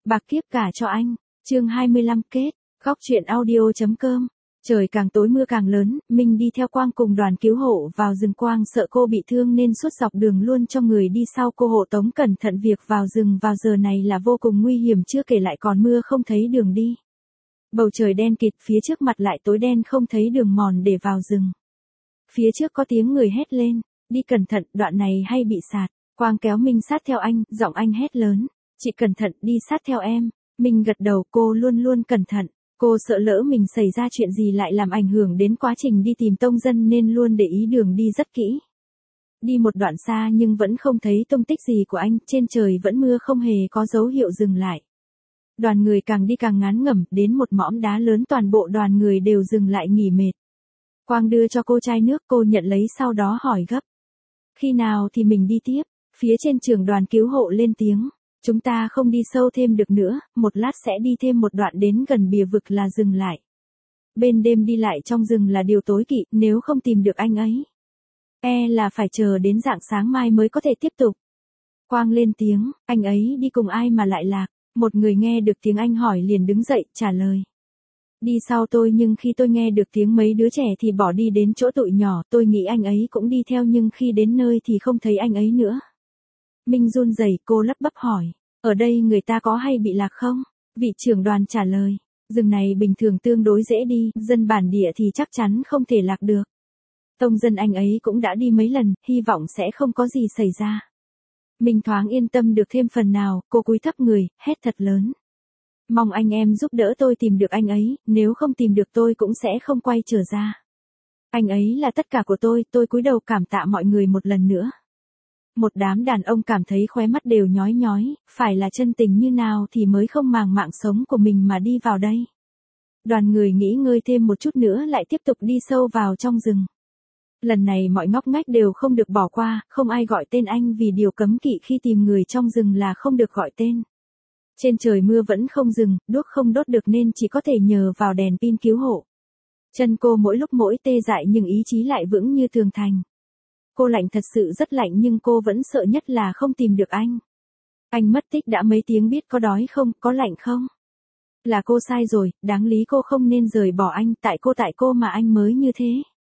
Bạc kiếp cả cho anh. Chương 25 kết. Góc truyện audio.com. Trời càng tối mưa càng lớn, Minh đi theo Quang cùng đoàn cứu hộ vào rừng. Quang sợ cô bị thương nên suốt dọc đường luôn cho người đi sau cô hộ tống cẩn thận. Việc vào rừng vào giờ này là vô cùng nguy hiểm, chưa kể lại còn mưa không thấy đường đi. Bầu trời đen kịt, phía trước mặt lại tối đen không thấy đường mòn để vào rừng. Phía trước có tiếng người hét lên, đi cẩn thận, đoạn này hay bị sạt. Quang kéo Minh sát theo anh, giọng anh hét lớn, chị cẩn thận, đi sát theo em. Minh gật đầu, cô luôn luôn cẩn thận. Cô sợ lỡ mình xảy ra chuyện gì lại làm ảnh hưởng đến quá trình đi tìm tông dân nên luôn để ý đường đi rất kỹ. Đi một đoạn xa nhưng vẫn không thấy tung tích gì của anh, trên trời vẫn mưa không hề có dấu hiệu dừng lại. Đoàn người càng đi càng ngán ngẩm, đến một mỏm đá lớn toàn bộ đoàn người đều dừng lại nghỉ mệt. Quang đưa cho cô chai nước, cô nhận lấy sau đó hỏi gấp. Khi nào thì mình đi tiếp? Phía trên trưởng đoàn cứu hộ lên tiếng. Chúng ta không đi sâu thêm được nữa, một lát sẽ đi thêm một đoạn đến gần bìa vực là dừng lại. Bên đêm đi lại trong rừng là điều tối kỵ, nếu không tìm được anh ấy. Là phải chờ đến rạng sáng mai mới có thể tiếp tục. Quang lên tiếng, anh ấy đi cùng ai mà lại lạc? Một người nghe được tiếng anh hỏi liền đứng dậy, trả lời. Đi sau tôi, nhưng khi tôi nghe được tiếng mấy đứa trẻ thì bỏ đi đến chỗ tụi nhỏ, tôi nghĩ anh ấy cũng đi theo nhưng khi đến nơi thì không thấy anh ấy nữa. Minh run rẩy, cô lắp bắp hỏi, ở đây người ta có hay bị lạc không? Vị trưởng đoàn trả lời, rừng này bình thường tương đối dễ đi, dân bản địa thì chắc chắn không thể lạc được. Tông dân anh ấy cũng đã đi mấy lần, hy vọng sẽ không có gì xảy ra. Minh thoáng yên tâm được thêm phần nào, cô cúi thấp người, hét thật lớn. Mong anh em giúp đỡ tôi tìm được anh ấy, nếu không tìm được tôi cũng sẽ không quay trở ra. Anh ấy là tất cả của tôi cúi đầu cảm tạ mọi người một lần nữa. Một đám đàn ông cảm thấy khóe mắt đều nhói nhói, phải là chân tình như nào thì mới không màng mạng sống của mình mà đi vào đây. Đoàn người nghỉ ngơi thêm một chút nữa lại tiếp tục đi sâu vào trong rừng. Lần này mọi ngóc ngách đều không được bỏ qua, không ai gọi tên anh vì điều cấm kỵ khi tìm người trong rừng là không được gọi tên. Trên trời mưa vẫn không dừng, đuốc không đốt được nên chỉ có thể nhờ vào đèn pin cứu hộ. Chân cô mỗi lúc mỗi tê dại nhưng ý chí lại vững như tường thành. Cô lạnh thật sự rất lạnh nhưng cô vẫn sợ nhất là không tìm được anh. Anh mất tích đã mấy tiếng, biết có đói không, có lạnh không? Là cô sai rồi, đáng lý cô không nên rời bỏ anh, tại cô mà anh mới như thế.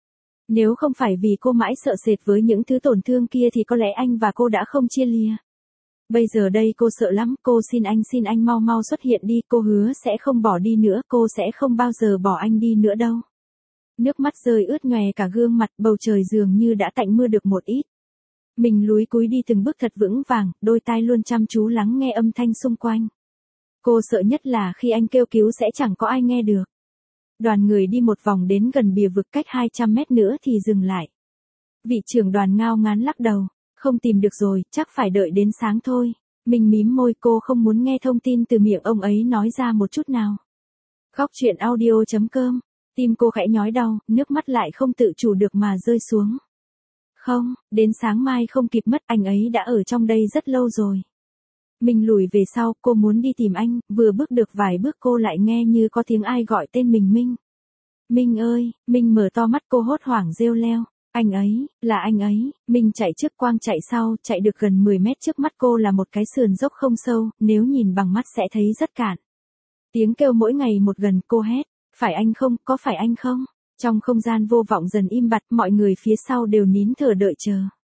Nếu không phải vì cô mãi sợ sệt với những thứ tổn thương kia thì có lẽ anh và cô đã không chia lìa. Bây giờ đây cô sợ lắm, cô xin anh mau mau xuất hiện đi, cô hứa sẽ không bỏ đi nữa, cô sẽ không bao giờ bỏ anh đi nữa đâu. Nước mắt rơi ướt nhòe cả gương mặt, bầu trời dường như đã tạnh mưa được một ít. Mình lúi cúi đi từng bước thật vững vàng, đôi tai luôn chăm chú lắng nghe âm thanh xung quanh. Cô sợ nhất là khi anh kêu cứu sẽ chẳng có ai nghe được. Đoàn người đi một vòng đến gần bìa vực cách 200 mét nữa thì dừng lại. Vị trưởng đoàn ngao ngán lắc đầu, không tìm được rồi, chắc phải đợi đến sáng thôi. Mình mím môi, cô không muốn nghe thông tin từ miệng ông ấy nói ra một chút nào. Góc truyện audio.com. Tim cô khẽ nhói đau, nước mắt lại không tự chủ được mà rơi xuống. Không, đến sáng mai không kịp mất, anh ấy đã ở trong đây rất lâu rồi. Mình lùi về sau, cô muốn đi tìm anh, vừa bước được vài bước cô lại nghe như có tiếng ai gọi tên mình. Minh. Minh ơi, Minh mở to mắt, cô hốt hoảng reo leo. Anh ấy, là anh ấy. Minh chạy trước, Quang chạy sau, chạy được gần 10 mét, trước mắt cô là một cái sườn dốc không sâu, nếu nhìn bằng mắt sẽ thấy rất cạn. Tiếng kêu mỗi ngày một gần, cô hét. Phải anh không, có phải anh không? Trong không gian vô vọng dần im bặt, mọi người phía sau đều nín thở đợi chờ.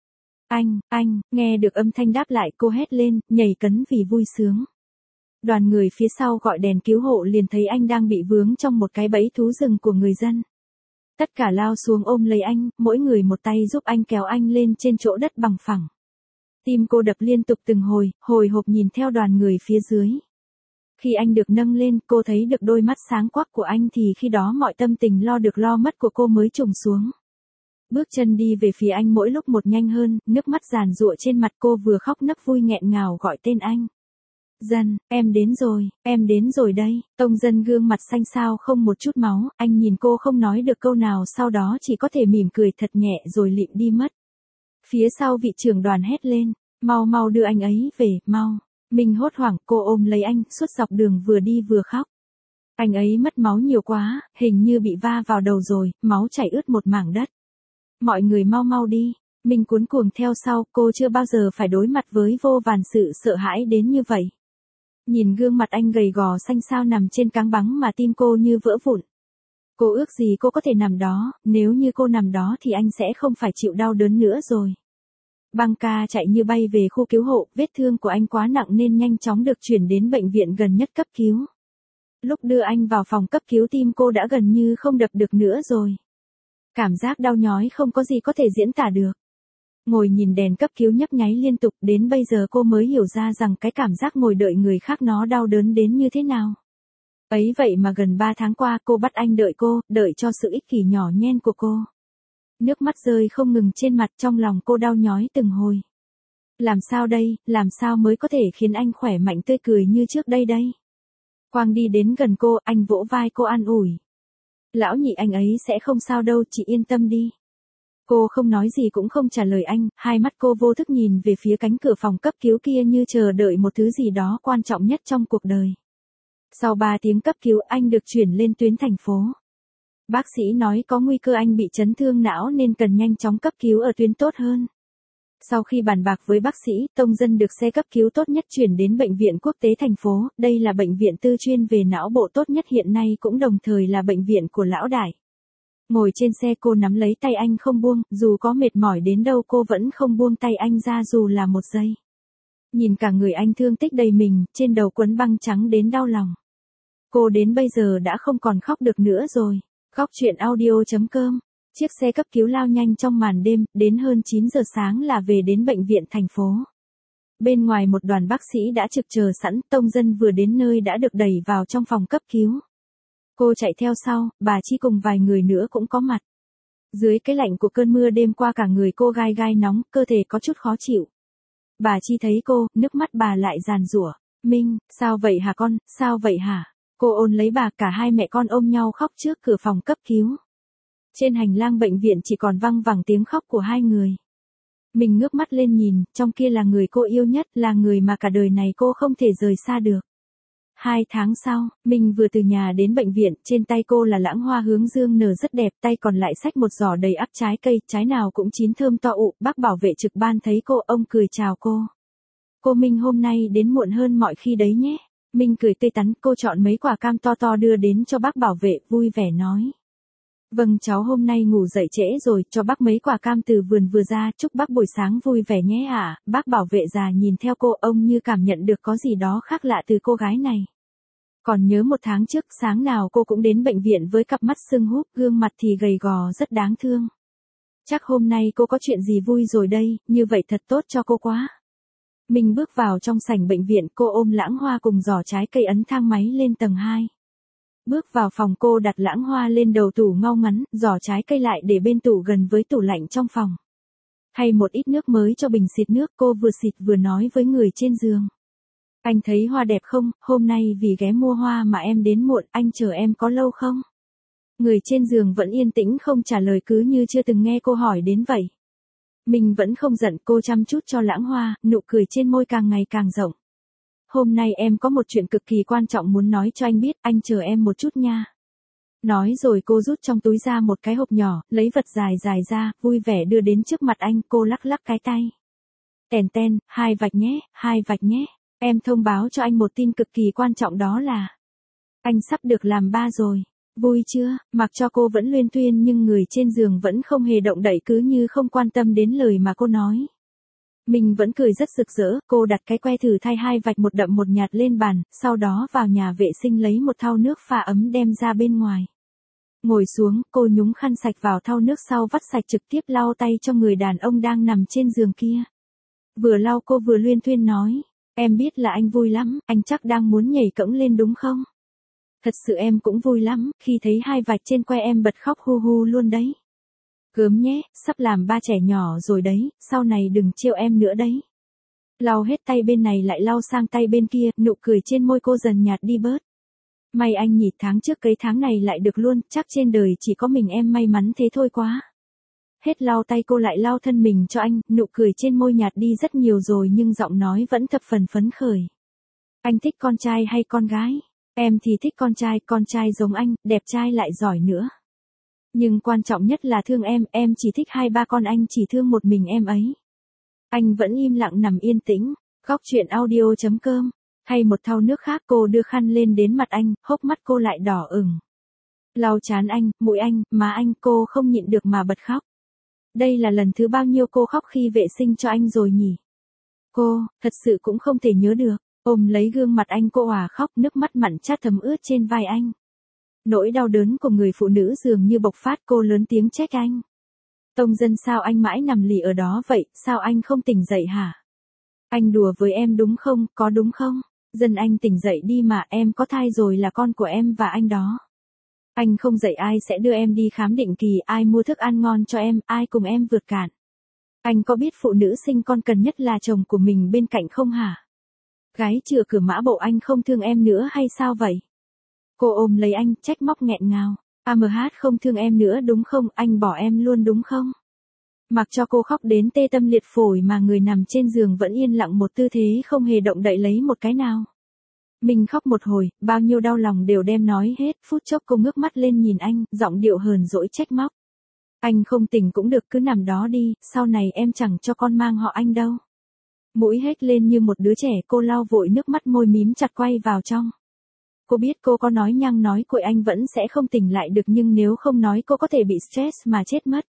Anh, nghe được âm thanh đáp lại, cô hét lên, nhảy cấn vì vui sướng. Đoàn người phía sau gọi đèn cứu hộ liền thấy anh đang bị vướng trong một cái bẫy thú rừng của người dân. Tất cả lao xuống ôm lấy anh, mỗi người một tay giúp anh kéo anh lên trên chỗ đất bằng phẳng. Tim cô đập liên tục từng hồi hộp nhìn theo đoàn người phía dưới. Khi anh được nâng lên, cô thấy được đôi mắt sáng quắc của anh thì khi đó mọi tâm tình lo được lo mất của cô mới trùng xuống. Bước chân đi về phía anh mỗi lúc một nhanh hơn, nước mắt giàn giụa trên mặt, cô vừa khóc nấc vui nghẹn ngào gọi tên anh. Dân, em đến rồi đây. Tông dân gương mặt xanh xao không một chút máu, anh nhìn cô không nói được câu nào, sau đó chỉ có thể mỉm cười thật nhẹ rồi lịm đi mất. Phía sau vị trưởng đoàn hét lên, mau đưa anh ấy về, mau. Mình hốt hoảng, cô ôm lấy anh, suốt dọc đường vừa đi vừa khóc. Anh ấy mất máu nhiều quá, hình như bị va vào đầu rồi, máu chảy ướt một mảng đất. Mọi người mau đi. Mình cuống cuồng theo sau, cô chưa bao giờ phải đối mặt với vô vàn sự sợ hãi đến như vậy. Nhìn gương mặt anh gầy gò xanh xao nằm trên cáng băng mà tim cô như vỡ vụn. Cô ước gì cô có thể nằm đó, nếu như cô nằm đó thì anh sẽ không phải chịu đau đớn nữa rồi. Băng ca chạy như bay về khu cứu hộ, vết thương của anh quá nặng nên nhanh chóng được chuyển đến bệnh viện gần nhất cấp cứu. Lúc đưa anh vào phòng cấp cứu tim cô đã gần như không đập được nữa rồi. Cảm giác đau nhói không có gì có thể diễn tả được. Ngồi nhìn đèn cấp cứu nhấp nháy liên tục, đến bây giờ cô mới hiểu ra rằng cái cảm giác ngồi đợi người khác nó đau đớn đến như thế nào. Ấy vậy mà gần 3 tháng qua cô bắt anh đợi cô, đợi cho sự ích kỷ nhỏ nhen của cô. Nước mắt rơi không ngừng trên mặt, trong lòng cô đau nhói từng hồi. Làm sao đây, làm sao mới có thể khiến anh khỏe mạnh tươi cười như trước đây đây? Quang đi đến gần cô, anh vỗ vai cô an ủi. Lão Nhị, anh ấy sẽ không sao đâu, chị yên tâm đi. Cô không nói gì cũng không trả lời anh, hai mắt cô vô thức nhìn về phía cánh cửa phòng cấp cứu kia như chờ đợi một thứ gì đó quan trọng nhất trong cuộc đời. Sau 3 tiếng cấp cứu anh được chuyển lên tuyến thành phố. Bác sĩ nói có nguy cơ anh bị chấn thương não nên cần nhanh chóng cấp cứu ở tuyến tốt hơn. Sau khi bàn bạc với bác sĩ, Tông Dân được xe cấp cứu tốt nhất chuyển đến Bệnh viện Quốc tế thành phố, đây là bệnh viện tư chuyên về não bộ tốt nhất hiện nay cũng đồng thời là bệnh viện của Lão Đại. Ngồi trên xe cô nắm lấy tay anh không buông, dù có mệt mỏi đến đâu cô vẫn không buông tay anh ra dù là một giây. Nhìn cả người anh thương tích đầy mình, trên đầu quấn băng trắng đến đau lòng. Cô đến bây giờ đã không còn khóc được nữa rồi. Khóc chuyện audio.com. Chiếc xe cấp cứu lao nhanh trong màn đêm, đến hơn 9 giờ sáng là về đến bệnh viện thành phố. Bên ngoài một đoàn bác sĩ đã trực chờ sẵn, Tông Dân vừa đến nơi đã được đẩy vào trong phòng cấp cứu. Cô chạy theo sau, bà Chi cùng vài người nữa cũng có mặt. Dưới cái lạnh của cơn mưa đêm qua cả người cô gai gai nóng, cơ thể có chút khó chịu. Bà Chi thấy cô, nước mắt bà lại giàn giụa. Minh, sao vậy hả con, sao vậy hả? Cô ôm lấy bà, cả hai mẹ con ôm nhau khóc trước cửa phòng cấp cứu. Trên hành lang bệnh viện chỉ còn văng vẳng tiếng khóc của hai người. Mình ngước mắt lên nhìn, trong kia là người cô yêu nhất, là người mà cả đời này cô không thể rời xa được. 2 tháng sau, mình vừa từ nhà đến bệnh viện, trên tay cô là lãng hoa hướng dương nở rất đẹp, tay còn lại xách một giỏ đầy ắp trái cây, trái nào cũng chín thơm to ụ. Bác bảo vệ trực ban thấy cô, ông cười chào cô. Cô Minh hôm nay đến muộn hơn mọi khi đấy nhé. Minh cười tươi tắn, cô chọn mấy quả cam to to đưa đến cho bác bảo vệ, vui vẻ nói. Vâng, cháu hôm nay ngủ dậy trễ rồi, cho bác mấy quả cam từ vườn vừa ra, chúc bác buổi sáng vui vẻ nhé ạ. Bác bảo vệ già nhìn theo cô, ông như cảm nhận được có gì đó khác lạ từ cô gái này. Còn nhớ 1 tháng trước, sáng nào cô cũng đến bệnh viện với cặp mắt sưng húp, gương mặt thì gầy gò rất đáng thương. Chắc hôm nay cô có chuyện gì vui rồi đây, như vậy thật tốt cho cô quá. Mình bước vào trong sảnh bệnh viện, cô ôm lãng hoa cùng giỏ trái cây ấn thang máy lên tầng 2. Bước vào phòng cô đặt lãng hoa lên đầu tủ ngau ngắn, giỏ trái cây lại để bên tủ gần với tủ lạnh trong phòng. Thay một ít nước mới cho bình xịt nước, cô vừa xịt vừa nói với người trên giường. Anh thấy hoa đẹp không, hôm nay vì ghé mua hoa mà em đến muộn, anh chờ em có lâu không? Người trên giường vẫn yên tĩnh không trả lời cứ như chưa từng nghe cô hỏi đến vậy. Mình vẫn không giận, cô chăm chút cho lãng hoa, nụ cười trên môi càng ngày càng rộng. Hôm nay em có một chuyện cực kỳ quan trọng muốn nói cho anh biết, anh chờ em một chút nha. Nói rồi cô rút trong túi ra một cái hộp nhỏ, lấy vật dài dài ra, vui vẻ đưa đến trước mặt anh, cô lắc lắc cái tay. Tèn ten, 2 vạch nhé, 2 vạch nhé. Em thông báo cho anh một tin cực kỳ quan trọng đó là anh sắp được làm ba rồi. Vui chưa? Mặc cho cô vẫn luyên thuyên nhưng người trên giường vẫn không hề động đậy cứ như không quan tâm đến lời mà cô nói. Mình vẫn cười rất rực rỡ, cô đặt cái que thử thai 2 vạch một đậm một nhạt lên bàn, sau đó vào nhà vệ sinh lấy một thau nước pha ấm đem ra bên ngoài. Ngồi xuống, cô nhúng khăn sạch vào thau nước sau vắt sạch trực tiếp lau tay cho người đàn ông đang nằm trên giường kia. Vừa lau cô vừa luyên thuyên nói, em biết là anh vui lắm, anh chắc đang muốn nhảy cẫng lên đúng không? Thật sự em cũng vui lắm, khi thấy 2 vạch trên que em bật khóc hu hu luôn đấy. Gớm nhé, sắp làm ba trẻ nhỏ rồi đấy, sau này đừng trêu em nữa đấy. Lau hết tay bên này lại lau sang tay bên kia, nụ cười trên môi cô dần nhạt đi bớt. May anh nhỉ, tháng trước cái tháng này lại được luôn, chắc trên đời chỉ có mình em may mắn thế thôi quá. Hết lau tay cô lại lau thân mình cho anh, nụ cười trên môi nhạt đi rất nhiều rồi nhưng giọng nói vẫn thập phần phấn khởi. Anh thích con trai hay con gái? Em thì thích con trai giống anh, đẹp trai lại giỏi nữa. Nhưng quan trọng nhất là thương em chỉ thích 2-3 con, anh chỉ thương một mình em ấy. Anh vẫn im lặng nằm yên tĩnh. Góc chuyện audio.com Thay một thau nước khác cô đưa khăn lên đến mặt anh, hốc mắt cô lại đỏ ửng. Lau trán anh, mũi anh, má anh, cô không nhịn được mà bật khóc. Đây là lần thứ bao nhiêu cô khóc khi vệ sinh cho anh rồi nhỉ? Cô, thật sự cũng không thể nhớ được. Ôm lấy gương mặt anh cô òa khóc, nước mắt mặn chát thấm ướt trên vai anh. Nỗi đau đớn của người phụ nữ dường như bộc phát, cô lớn tiếng trách anh. Tông Dân, sao anh mãi nằm lì ở đó vậy, sao anh không tỉnh dậy hả? Anh đùa với em đúng không, có đúng không? Dân, anh tỉnh dậy đi mà, em có thai rồi, là con của em và anh đó. Anh không dậy ai sẽ đưa em đi khám định kỳ, ai mua thức ăn ngon cho em, ai cùng em vượt cạn? Anh có biết phụ nữ sinh con cần nhất là chồng của mình bên cạnh không hả? Gái chừa cửa Mã Bộ, anh không thương em nữa hay sao vậy? Cô ôm lấy anh, trách móc nghẹn ngào. AMH không thương em nữa đúng không, anh bỏ em luôn đúng không? Mặc cho cô khóc đến tê tâm liệt phổi mà người nằm trên giường vẫn yên lặng một tư thế không hề động đậy lấy một cái nào. Mình khóc một hồi, bao nhiêu đau lòng đều đem nói hết, phút chốc cô ngước mắt lên nhìn anh, giọng điệu hờn dỗi trách móc. Anh không tỉnh cũng được, cứ nằm đó đi, sau này em chẳng cho con mang họ Anh đâu. Mũi hết lên như một đứa trẻ, cô lau vội nước mắt, môi mím chặt quay vào trong. Cô biết cô có nói nhăng nói cuội anh vẫn sẽ không tỉnh lại được, nhưng nếu không nói cô có thể bị stress mà chết mất.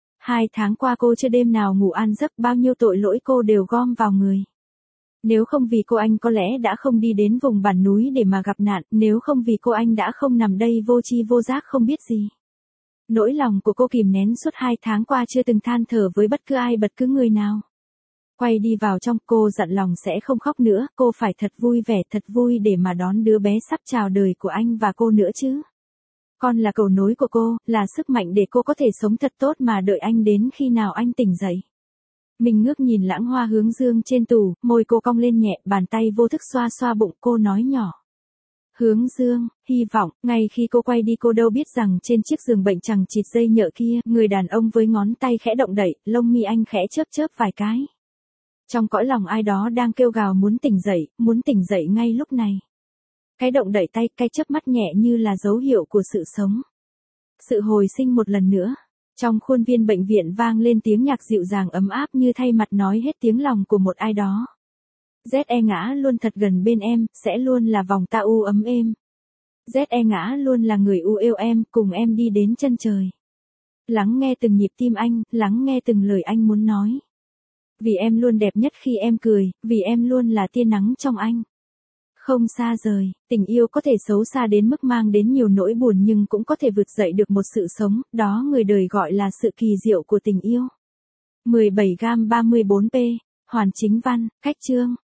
2 tháng qua cô chưa đêm nào ngủ an giấc, bao nhiêu tội lỗi cô đều gom vào người. Nếu không vì cô anh có lẽ đã không đi đến vùng bản núi để mà gặp nạn, nếu không vì cô anh đã không nằm đây vô tri vô giác không biết gì. Nỗi lòng của cô kìm nén suốt 2 tháng qua chưa từng than thở với bất cứ ai, bất cứ người nào. Quay đi vào trong, cô dặn lòng sẽ không khóc nữa, cô phải thật vui vẻ, thật vui để mà đón đứa bé sắp chào đời của anh và cô nữa chứ. Con là cầu nối của cô, là sức mạnh để cô có thể sống thật tốt mà đợi anh đến khi nào anh tỉnh dậy. Mình ngước nhìn lãng hoa hướng dương trên tủ, môi cô cong lên nhẹ, bàn tay vô thức xoa xoa bụng, cô nói nhỏ. Hướng dương, hy vọng, ngay khi cô quay đi cô đâu biết rằng trên chiếc giường bệnh chằng chịt dây nhợ kia, người đàn ông với ngón tay khẽ động đậy, lông mi anh khẽ chớp chớp vài cái. Trong cõi lòng ai đó đang kêu gào muốn tỉnh dậy ngay lúc này. Cái động đậy tay, cái chớp mắt nhẹ như là dấu hiệu của sự sống. Sự hồi sinh một lần nữa. Trong khuôn viên bệnh viện vang lên tiếng nhạc dịu dàng ấm áp như thay mặt nói hết tiếng lòng của một ai đó. ZE ngã luôn thật gần bên em, sẽ luôn là vòng ta u ấm êm. ZE ngã luôn là người u yêu em, cùng em đi đến chân trời. Lắng nghe từng nhịp tim anh, lắng nghe từng lời anh muốn nói. Vì em luôn đẹp nhất khi em cười, vì em luôn là tia nắng trong anh. Không xa rời, tình yêu có thể xấu xa đến mức mang đến nhiều nỗi buồn nhưng cũng có thể vượt dậy được một sự sống, đó người đời gọi là sự kỳ diệu của tình yêu. 17 gam 34p, Hoàn Chính Văn, Cách Chương.